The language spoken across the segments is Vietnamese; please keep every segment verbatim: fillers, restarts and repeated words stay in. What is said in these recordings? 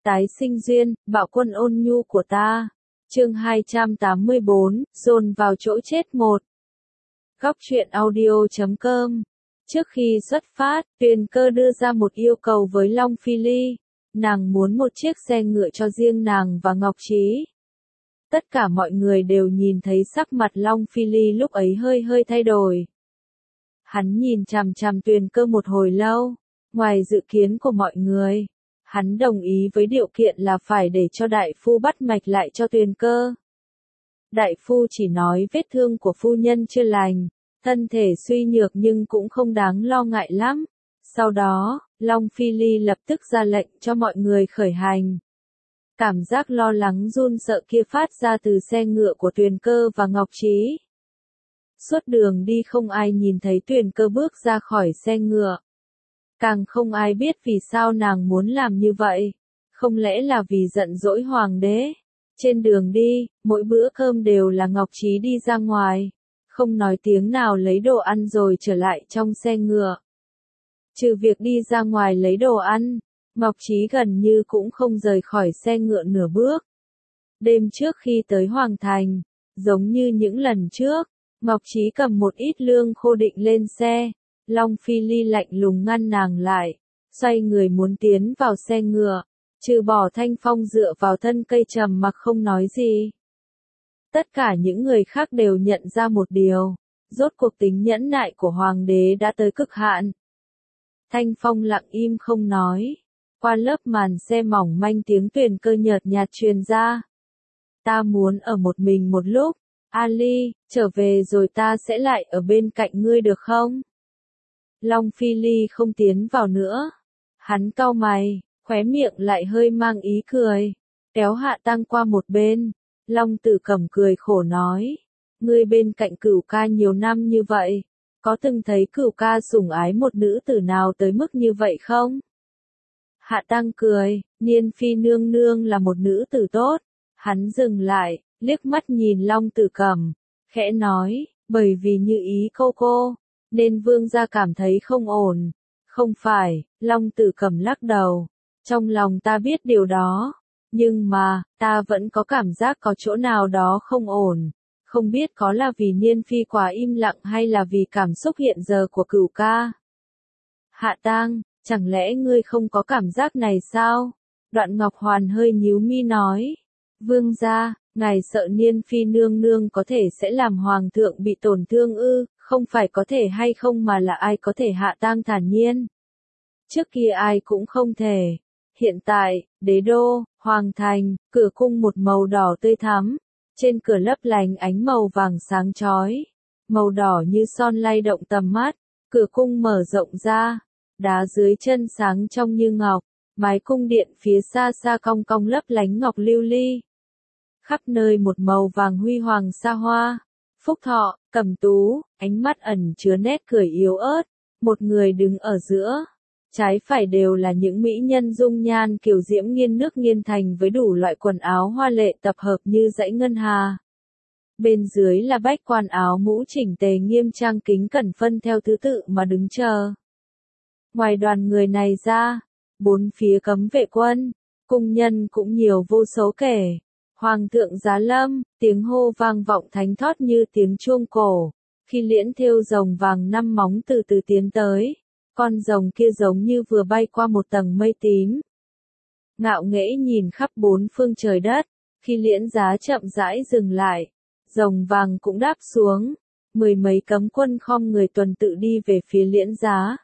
Tái sinh duyên, bạo quân ôn nhu của ta. Chương hai trăm tám mươi bốn, dồn vào chỗ chết một. Góc truyện audio chấm com. Trước khi xuất phát, Tuyền Cơ đưa ra một yêu cầu với Long Phi Ly. Nàng muốn một chiếc xe ngựa cho riêng nàng và Ngọc Trí. Tất cả mọi người đều nhìn thấy sắc mặt Long Phi Ly lúc ấy hơi hơi thay đổi. Hắn nhìn chằm chằm Tuyền Cơ một hồi lâu, ngoài dự kiến của mọi người. Hắn đồng ý với điều kiện là phải để cho đại phu bắt mạch lại cho Tuyền Cơ. Đại phu chỉ nói vết thương của phu nhân chưa lành, thân thể suy nhược nhưng cũng không đáng lo ngại lắm. Sau đó, Long Phi Ly lập tức ra lệnh cho mọi người khởi hành. Cảm giác lo lắng run sợ kia phát ra từ xe ngựa của Tuyền Cơ và Ngọc Trí. Suốt đường đi không ai nhìn thấy Tuyền Cơ bước ra khỏi xe ngựa. Càng không ai biết vì sao nàng muốn làm như vậy. Không lẽ là vì giận dỗi hoàng đế? Trên đường đi, mỗi bữa cơm đều là Ngọc Trí đi ra ngoài. Không nói tiếng nào lấy đồ ăn rồi trở lại trong xe ngựa. Trừ việc đi ra ngoài lấy đồ ăn, Ngọc Trí gần như cũng không rời khỏi xe ngựa nửa bước. Đêm trước khi tới Hoàng Thành, giống như những lần trước, Ngọc Trí cầm một ít lương khô định lên xe. Long Phi Ly lạnh lùng ngăn nàng lại, xoay người muốn tiến vào xe ngựa, trừ bỏ Thanh Phong dựa vào thân cây trầm mặc không nói gì. Tất cả những người khác đều nhận ra một điều, rốt cuộc tính nhẫn nại của hoàng đế đã tới cực hạn. Thanh Phong lặng im không nói, qua lớp màn xe mỏng manh tiếng Tuyền Cơ nhợt nhạt truyền ra. Ta muốn ở một mình một lúc, Ali, trở về rồi ta sẽ lại ở bên cạnh ngươi được không? Long Phi Ly không tiến vào nữa. Hắn cau mày, khóe miệng lại hơi mang ý cười, kéo Hạ Tăng qua một bên. Long Tử Cẩm cười khổ nói, ngươi bên cạnh Cửu ca nhiều năm như vậy, có từng thấy Cửu ca sủng ái một nữ tử nào tới mức như vậy không? Hạ Tăng cười, Niên Phi nương nương là một nữ tử tốt. Hắn dừng lại, liếc mắt nhìn Long Tử Cẩm, khẽ nói, bởi vì như ý cô cô, nên vương gia cảm thấy không ổn. Không phải, Long Tử Cẩm lắc đầu, trong lòng ta biết điều đó, nhưng mà, ta vẫn có cảm giác có chỗ nào đó không ổn, không biết có là vì Niên Phi quá im lặng hay là vì cảm xúc hiện giờ của Cửu ca. Hạ Tang, chẳng lẽ ngươi không có cảm giác này sao? Đoạn Ngọc Hoàn hơi nhíu mi nói, vương gia, ngài sợ Niên Phi nương nương có thể sẽ làm hoàng thượng bị tổn thương ư? Không phải có thể hay không mà là ai có thể. Hạ Tang thản nhiên. Trước kia ai cũng không thể. Hiện tại, đế đô, hoàng thành, cửa cung một màu đỏ tươi thắm. Trên cửa lấp lánh ánh màu vàng sáng chói. Màu đỏ như son lay động tầm mắt. Cửa cung mở rộng ra. Đá dưới chân sáng trong như ngọc. Mái cung điện phía xa xa cong cong lấp lánh ngọc lưu ly. Khắp nơi một màu vàng huy hoàng xa hoa. Phúc Thọ, Cẩm Tú, ánh mắt ẩn chứa nét cười yếu ớt, một người đứng ở giữa. Trái phải đều là những mỹ nhân dung nhan kiều diễm nghiên nước nghiên thành với đủ loại quần áo hoa lệ tập hợp như dãy ngân hà. Bên dưới là bách quan áo mũ chỉnh tề nghiêm trang kính cẩn phân theo thứ tự mà đứng chờ. Ngoài đoàn người này ra, bốn phía cấm vệ quân, cung nhân cũng nhiều vô số kể. Hoàng thượng giá lâm, tiếng hô vang vọng thánh thót như tiếng chuông cổ. Khi liễn thêu rồng vàng năm móng từ từ tiến tới, con rồng kia giống như vừa bay qua một tầng mây tím. Ngạo nghễ nhìn khắp bốn phương trời đất, khi liễn giá chậm rãi dừng lại, rồng vàng cũng đáp xuống, mười mấy cấm quân khom người tuần tự đi về phía liễn giá.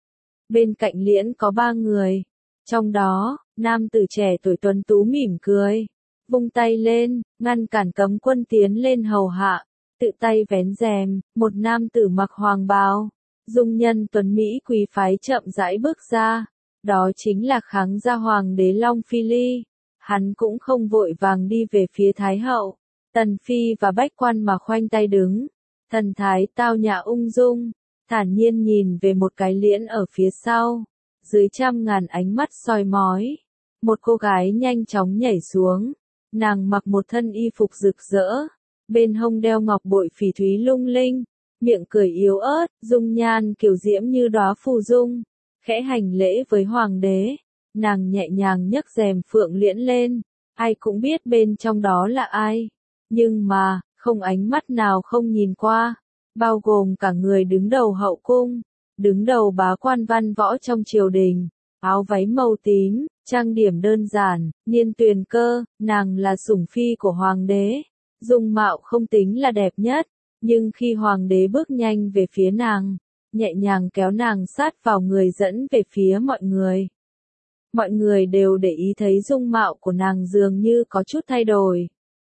Bên cạnh liễn có ba người, trong đó, nam tử trẻ tuổi tuấn tú mỉm cười. Vung tay lên, ngăn cản cấm quân tiến lên hầu hạ, tự tay vén rèm, một nam tử mặc hoàng bào, dung nhân tuấn Mỹ quý phái chậm rãi bước ra, đó chính là kháng gia hoàng đế Long Phi Ly. Hắn cũng không vội vàng đi về phía Thái hậu, Tần Phi và bách quan mà khoanh tay đứng, thần thái tao nhã ung dung, thản nhiên nhìn về một cái liễn ở phía sau, dưới trăm ngàn ánh mắt soi mói, một cô gái nhanh chóng nhảy xuống. Nàng mặc một thân y phục rực rỡ, bên hông đeo ngọc bội phỉ thúy lung linh, miệng cười yếu ớt, dung nhan kiều diễm như đóa phù dung, khẽ hành lễ với hoàng đế. nàng nhẹ nhàng nhấc rèm phượng liễn lên, ai cũng biết bên trong đó là ai, nhưng mà, không ánh mắt nào không nhìn qua, bao gồm cả người đứng đầu hậu cung, đứng đầu bá quan văn võ trong triều đình, áo váy màu tím, trang điểm đơn giản, Nhiên Tuyền Cơ, nàng là sủng phi của hoàng đế, dung mạo không tính là đẹp nhất, nhưng khi hoàng đế bước nhanh về phía nàng, nhẹ nhàng kéo nàng sát vào người dẫn về phía mọi người. Mọi người đều để ý thấy dung mạo của nàng dường như có chút thay đổi.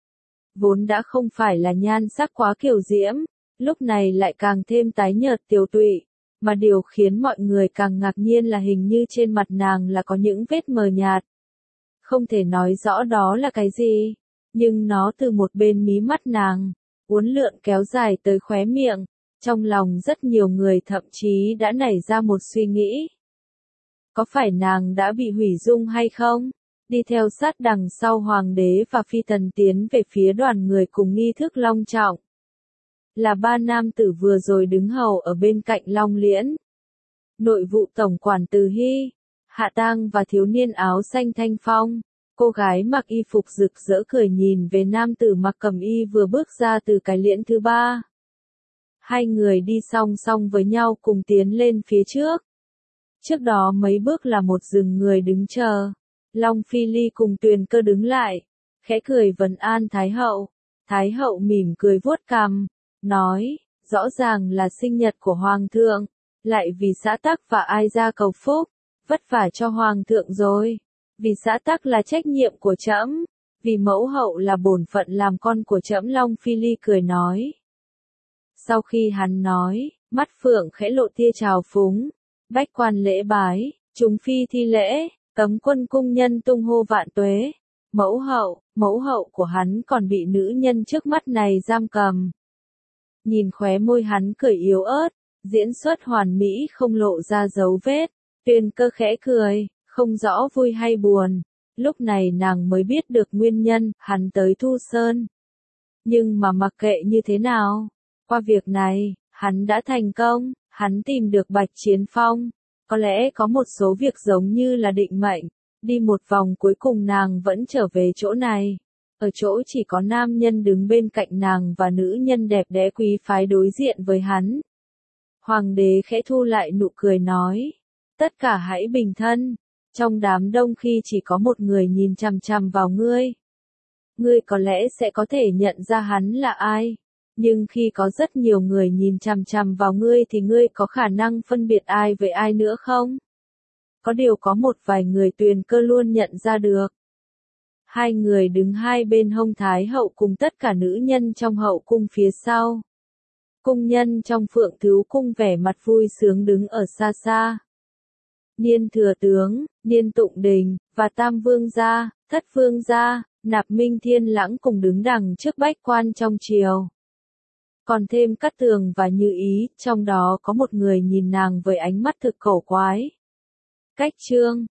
Vốn đã không phải là nhan sắc quá kiều diễm, lúc này lại càng thêm tái nhợt tiều tụy, mà điều khiến mọi người càng ngạc nhiên là hình như trên mặt nàng là có những vết mờ nhạt. Không thể nói rõ đó là cái gì, nhưng nó từ một bên mí mắt nàng, uốn lượn kéo dài tới khóe miệng, trong lòng rất nhiều người thậm chí đã nảy ra một suy nghĩ. Có phải nàng đã bị hủy dung hay không? Đi theo sát đằng sau hoàng đế và phi tần tiến về phía đoàn người cùng nghi thức long trọng. Là ba nam tử vừa rồi đứng hầu ở bên cạnh Long Liễn. Nội vụ tổng quản Từ Hy, Hạ Tang và thiếu niên áo xanh Thanh Phong. Cô gái mặc y phục rực rỡ cười nhìn về nam tử mặc cẩm y vừa bước ra từ cái liễn thứ ba. Hai người đi song song với nhau cùng tiến lên phía trước. Trước đó mấy bước là một rừng người đứng chờ. Long Phi Ly cùng Tuyền Cơ đứng lại, khẽ cười vấn an Thái hậu. Thái hậu mỉm cười vuốt cằm, nói, rõ ràng là sinh nhật của hoàng thượng, lại vì xã tắc và ai ra cầu phúc, vất vả cho hoàng thượng rồi. Vì xã tắc là trách nhiệm của trẫm, vì mẫu hậu là bổn phận làm con của trẫm. Long Phi Ly cười nói. Sau khi hắn nói, mắt phượng khẽ lộ tia trào phúng, bách quan lễ bái, chúng phi thi lễ, cấm quân cung nhân tung hô vạn tuế. Mẫu hậu, mẫu hậu của hắn còn bị nữ nhân trước mắt này giam cầm. Nhìn khóe môi hắn cười yếu ớt, diễn xuất hoàn mỹ không lộ ra dấu vết, Tuyền Cơ khẽ cười, không rõ vui hay buồn. Lúc này nàng mới biết được nguyên nhân, hắn tới Thu Sơn. Nhưng mà mặc kệ như thế nào, qua việc này, hắn đã thành công, hắn tìm được Bạch Chiến Phong. Có lẽ có một số việc giống như là định mệnh, đi một vòng cuối cùng nàng vẫn trở về chỗ này. Ở chỗ chỉ có nam nhân đứng bên cạnh nàng và nữ nhân đẹp đẽ quý phái đối diện với hắn. Hoàng đế khẽ thu lại nụ cười nói, tất cả hãy bình thân, trong đám đông khi chỉ có một người nhìn chằm chằm vào ngươi. Ngươi có lẽ sẽ có thể nhận ra hắn là ai, nhưng khi có rất nhiều người nhìn chằm chằm vào ngươi thì ngươi có khả năng phân biệt ai với ai nữa không? Có điều có một vài người Tuyền Cơ luôn nhận ra được. Hai người đứng hai bên hông Thái hậu cùng tất cả nữ nhân trong hậu cung phía sau. Cung nhân trong Phượng Tứ cung vẻ mặt vui sướng đứng ở xa xa. Niên thừa tướng, Niên Tụng Đình, và Tam Vương gia, Thất Vương gia, Nạp Minh Thiên Lãng cùng đứng đằng trước bách quan trong triều. Còn thêm Cát Tường và Như Ý, trong đó có một người nhìn nàng với ánh mắt thực cổ quái. Cách chương